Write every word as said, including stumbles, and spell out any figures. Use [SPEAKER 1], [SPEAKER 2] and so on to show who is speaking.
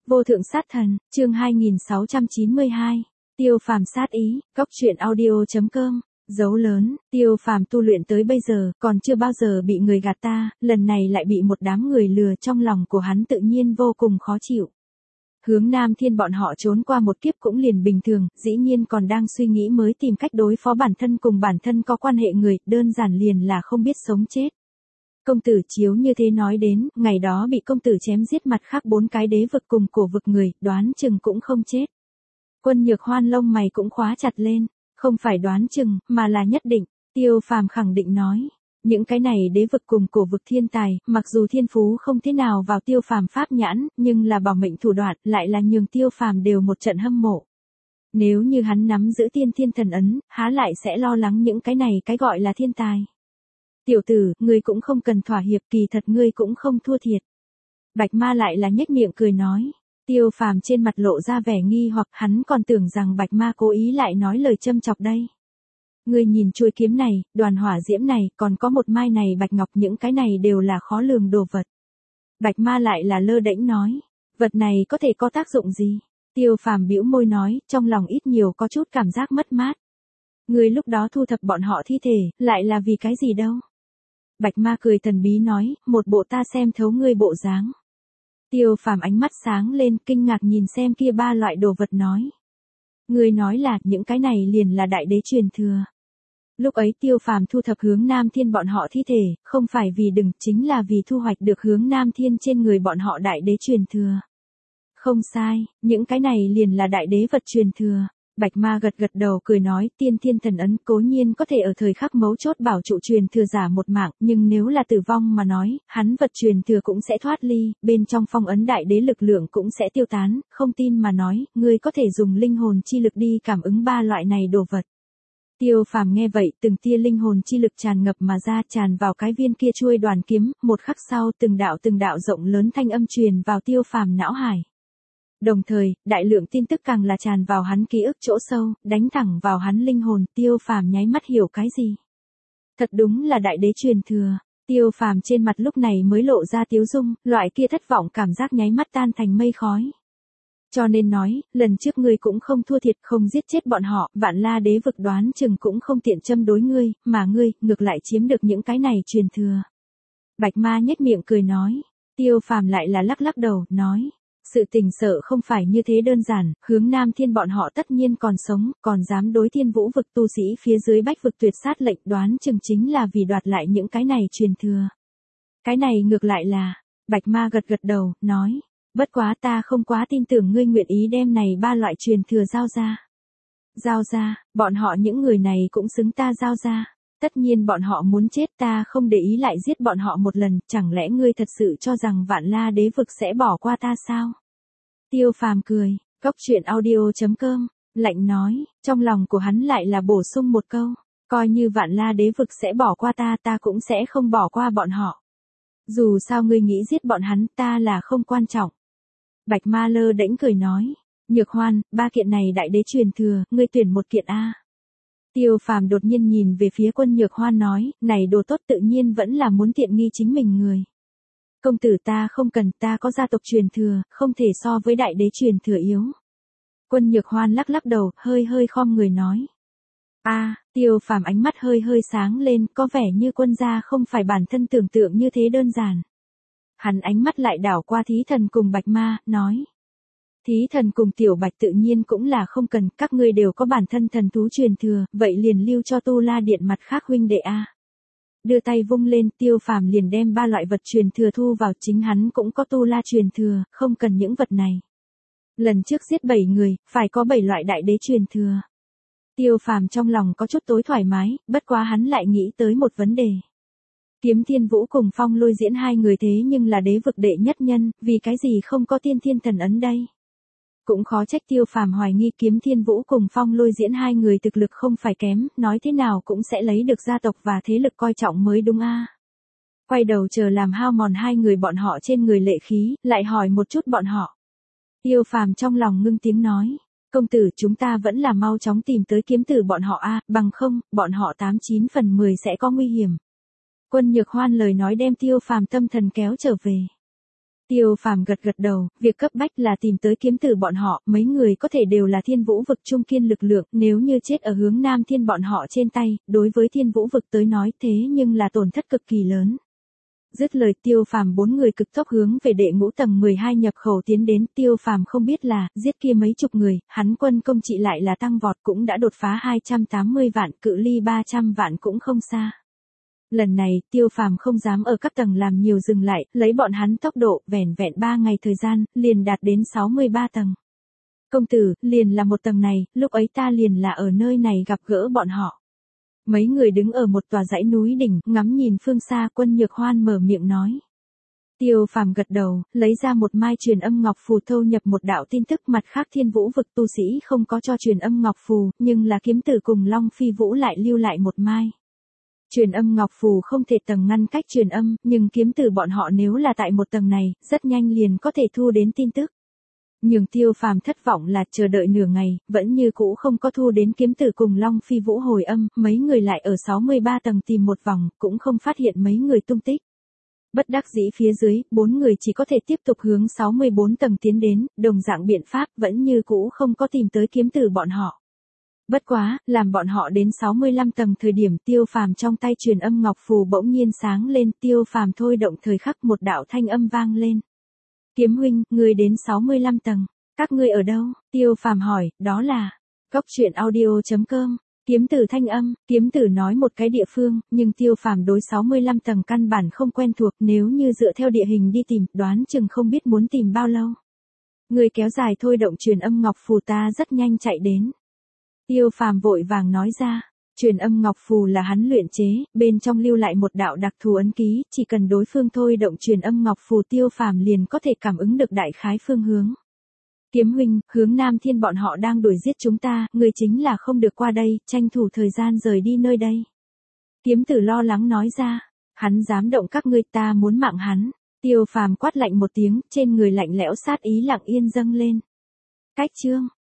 [SPEAKER 1] Vô thượng sát thần, chương hai nghìn sáu trăm chín mươi hai. Tiêu Phàm sát ý, góc truyện audio chấm com. Dấu lớn, Tiêu Phàm tu luyện tới bây giờ, còn chưa bao giờ bị người gạt ta, lần này lại bị một đám người lừa, trong lòng của hắn tự nhiên vô cùng khó chịu. Hướng Nam Thiên bọn họ trốn qua một kiếp cũng liền bình thường, dĩ nhiên còn đang suy nghĩ mới tìm cách đối phó bản thân cùng bản thân có quan hệ người, đơn giản liền là không biết sống chết. Công tử Chiếu như thế nói đến, ngày đó bị công tử chém giết mặt khác bốn cái đế vực cùng cổ vực người, đoán chừng cũng không chết. Quân Nhược Hoan lông mày cũng khóa chặt lên, không phải đoán chừng, mà là nhất định, Tiêu Phàm khẳng định nói. Những cái này đế vực cùng cổ vực thiên tài, mặc dù thiên phú không thế nào vào Tiêu Phàm pháp nhãn, nhưng là bảo mệnh thủ đoạn, lại là nhường Tiêu Phàm đều một trận hâm mộ. Nếu như hắn nắm giữ tiên thiên thần ấn, há lại sẽ lo lắng những cái này cái gọi là thiên tài. Tiểu tử, ngươi cũng không cần thỏa hiệp, kỳ thật ngươi cũng không thua thiệt. Bạch Ma lại là nhếch miệng cười nói. Tiêu Phàm trên mặt lộ ra vẻ nghi hoặc hắn còn tưởng rằng Bạch Ma cố ý lại nói lời châm chọc đây. Ngươi nhìn chuôi kiếm này, đoàn hỏa diễm này, còn có một mai này bạch ngọc, những cái này đều là khó lường đồ vật. Bạch Ma lại là lơ đễnh nói. Vật này có thể có tác dụng gì? Tiêu Phàm bĩu môi nói, trong lòng ít nhiều có chút cảm giác mất mát. Ngươi lúc đó thu thập bọn họ thi thể, lại là vì cái gì đâu? Bạch Ma cười thần bí nói, một bộ ta xem thấu ngươi bộ dáng. Tiêu Phàm ánh mắt sáng lên, kinh ngạc nhìn xem kia ba loại đồ vật nói. Ngươi nói là, những cái này liền là đại đế truyền thừa. Lúc ấy Tiêu Phàm thu thập Hướng Nam Thiên bọn họ thi thể, không phải vì đừng, chính là vì thu hoạch được Hướng Nam Thiên trên người bọn họ đại đế truyền thừa. Không sai, những cái này liền là đại đế vật truyền thừa. Bạch Ma gật gật đầu cười nói, tiên thiên thần ấn cố nhiên có thể ở thời khắc mấu chốt bảo trụ truyền thừa giả một mạng, nhưng nếu là tử vong mà nói, hắn vật truyền thừa cũng sẽ thoát ly, bên trong phong ấn đại đế lực lượng cũng sẽ tiêu tán, không tin mà nói, ngươi có thể dùng linh hồn chi lực đi cảm ứng ba loại này đồ vật. Tiêu Phàm nghe vậy, từng tia linh hồn chi lực tràn ngập mà ra, tràn vào cái viên kia chuôi đoàn kiếm, một khắc sau, từng đạo từng đạo rộng lớn thanh âm truyền vào Tiêu Phàm não hải. Đồng thời, đại lượng tin tức càng là tràn vào hắn ký ức chỗ sâu, đánh thẳng vào hắn linh hồn, Tiêu Phàm nháy mắt hiểu cái gì. Thật đúng là đại đế truyền thừa, Tiêu Phàm trên mặt lúc này mới lộ ra tiếu dung, loại kia thất vọng cảm giác nháy mắt tan thành mây khói. Cho nên nói, lần trước ngươi cũng không thua thiệt, không giết chết bọn họ, Vạn La đế vực đoán chừng cũng không tiện châm đối ngươi, mà ngươi, ngược lại chiếm được những cái này truyền thừa. Bạch Ma nhếch miệng cười nói, Tiêu Phàm lại là lắc lắc đầu, nói. Sự tình sợ không phải như thế đơn giản, Hướng Nam Thiên bọn họ tất nhiên còn sống, còn dám đối Thiên Vũ vực tu sĩ phía dưới Bách vực tuyệt sát lệnh, đoán chừng chính là vì đoạt lại những cái này truyền thừa. Cái này ngược lại là, Bạch Ma gật gật đầu, nói, bất quá ta không quá tin tưởng ngươi nguyện ý đem này ba loại truyền thừa giao ra. Giao ra, bọn họ những người này cũng xứng ta giao ra. Tất nhiên bọn họ muốn chết, ta không để ý lại giết bọn họ một lần, chẳng lẽ ngươi thật sự cho rằng Vạn La đế vực sẽ bỏ qua ta sao? Tiêu Phàm cười, góc truyện audio chấm com, lạnh nói, trong lòng của hắn lại là bổ sung một câu, coi như Vạn La đế vực sẽ bỏ qua ta, ta cũng sẽ không bỏ qua bọn họ. Dù sao ngươi nghĩ giết bọn hắn, ta là không quan trọng. Bạch Ma lơ đễnh cười nói, Nhược Hoan, ba kiện này đại đế truyền thừa, ngươi tuyển một kiện a. Tiêu Phàm đột nhiên nhìn về phía Quân Nhược Hoan nói, này đồ tốt tự nhiên vẫn là muốn tiện nghi chính mình người. Công tử ta không cần, ta có gia tộc truyền thừa, không thể so với đại đế truyền thừa yếu. Quân Nhược Hoan lắc lắc đầu, hơi hơi khom người nói. A, à, Tiêu Phàm ánh mắt hơi hơi sáng lên, có vẻ như quân gia không phải bản thân tưởng tượng như thế đơn giản. Hắn ánh mắt lại đảo qua Thí Thần cùng Bạch Ma, nói. Thí Thần cùng Tiểu Bạch tự nhiên cũng là không cần, các ngươi đều có bản thân thần thú truyền thừa, vậy liền lưu cho Tu La Điện mặt khác huynh đệ a. Đưa tay vung lên, Tiêu Phàm liền đem ba loại vật truyền thừa thu vào, chính hắn cũng có Tu La truyền thừa, không cần những vật này. Lần trước giết bảy người, phải có bảy loại đại đế truyền thừa. Tiêu Phàm trong lòng có chút tối thoải mái, bất quá hắn lại nghĩ tới một vấn đề. Kiếm Thiên Vũ cùng Phong Lôi Diễn hai người thế nhưng là đế vực đệ nhất nhân, vì cái gì không có tiên thiên thần ấn đây? Cũng khó trách Tiêu Phàm hoài nghi Kiếm Thiên Vũ cùng Phong Lôi Diễn hai người thực lực không phải kém, nói thế nào cũng sẽ lấy được gia tộc và thế lực coi trọng mới đúng a. Quay đầu chờ làm hao mòn hai người bọn họ trên người lệ khí, lại hỏi một chút bọn họ. Tiêu Phàm trong lòng ngưng tiếng nói, công tử chúng ta vẫn là mau chóng tìm tới kiếm tử bọn họ a, bằng không, bọn họ tám chín phần mười sẽ có nguy hiểm. Quân Nhược Hoan lời nói đem Tiêu Phàm tâm thần kéo trở về. Tiêu Phàm gật gật đầu, việc cấp bách là tìm tới kiếm tử bọn họ, mấy người có thể đều là Thiên Vũ vực trung kiên lực lượng, nếu như chết ở hướng Nam Thiên bọn họ trên tay, đối với Thiên Vũ vực tới nói thế nhưng là tổn thất cực kỳ lớn. Dứt lời Tiêu Phàm bốn người cực tốc hướng về đệ ngũ tầng mười hai nhập khẩu tiến đến, Tiêu Phàm không biết là, giết kia mấy chục người, hắn quân công trị lại là tăng vọt cũng đã đột phá hai trăm tám mươi vạn, cự ly ba trăm vạn cũng không xa. Lần này, Tiêu Phàm không dám ở các tầng làm nhiều dừng lại, lấy bọn hắn tốc độ, vẻn vẹn ba ngày thời gian, liền đạt đến sáu mươi ba tầng. Công tử, liền là một tầng này, lúc ấy ta liền là ở nơi này gặp gỡ bọn họ. Mấy người đứng ở một tòa dãy núi đỉnh, ngắm nhìn phương xa, Quân Nhược Hoan mở miệng nói. Tiêu Phàm gật đầu, lấy ra một mai truyền âm ngọc phù thâu nhập một đạo tin tức, mặt khác Thiên Vũ vực tu sĩ không có cho truyền âm ngọc phù, nhưng là kiếm tử cùng Long Phi Vũ lại lưu lại một mai. Truyền âm ngọc phù không thể tầng ngăn cách truyền âm, nhưng kiếm tử bọn họ nếu là tại một tầng này, rất nhanh liền có thể thu đến tin tức. Nhưng Tiêu Phàm thất vọng là chờ đợi nửa ngày, vẫn như cũ không có thu đến kiếm tử cùng Long Phi Vũ hồi âm, mấy người lại ở sáu mươi ba tầng tìm một vòng, cũng không phát hiện mấy người tung tích. Bất đắc dĩ phía dưới, bốn người chỉ có thể tiếp tục hướng sáu mươi bốn tầng tiến đến, đồng dạng biện pháp vẫn như cũ không có tìm tới kiếm tử bọn họ. Bất quá, làm bọn họ đến sáu mươi lăm tầng thời điểm Tiêu Phàm trong tay truyền âm ngọc phù bỗng nhiên sáng lên, Tiêu Phàm thôi động thời khắc một đạo thanh âm vang lên. Kiếm huynh, ngươi đến sáu mươi lăm tầng, các ngươi ở đâu? Tiêu Phàm hỏi, đó là, cốc truyện audio chấm com. Kiếm tử thanh âm, kiếm tử nói một cái địa phương, nhưng Tiêu Phàm đối sáu mươi lăm tầng căn bản không quen thuộc, nếu như dựa theo địa hình đi tìm, đoán chừng không biết muốn tìm bao lâu. Người kéo dài thôi động truyền âm ngọc phù ta rất nhanh chạy đến. Tiêu Phàm vội vàng nói ra, truyền âm ngọc phù là hắn luyện chế, bên trong lưu lại một đạo đặc thù ấn ký, chỉ cần đối phương thôi động truyền âm ngọc phù Tiêu Phàm liền có thể cảm ứng được đại khái phương hướng. Kiếm huynh, hướng Nam Thiên bọn họ đang đuổi giết chúng ta, người chính là không được qua đây, tranh thủ thời gian rời đi nơi đây. Kiếm tử lo lắng nói ra, hắn dám động các ngươi, ta muốn mạng hắn. Tiêu Phàm quát lạnh một tiếng, trên người lạnh lẽo sát ý lặng yên dâng lên. Cách chương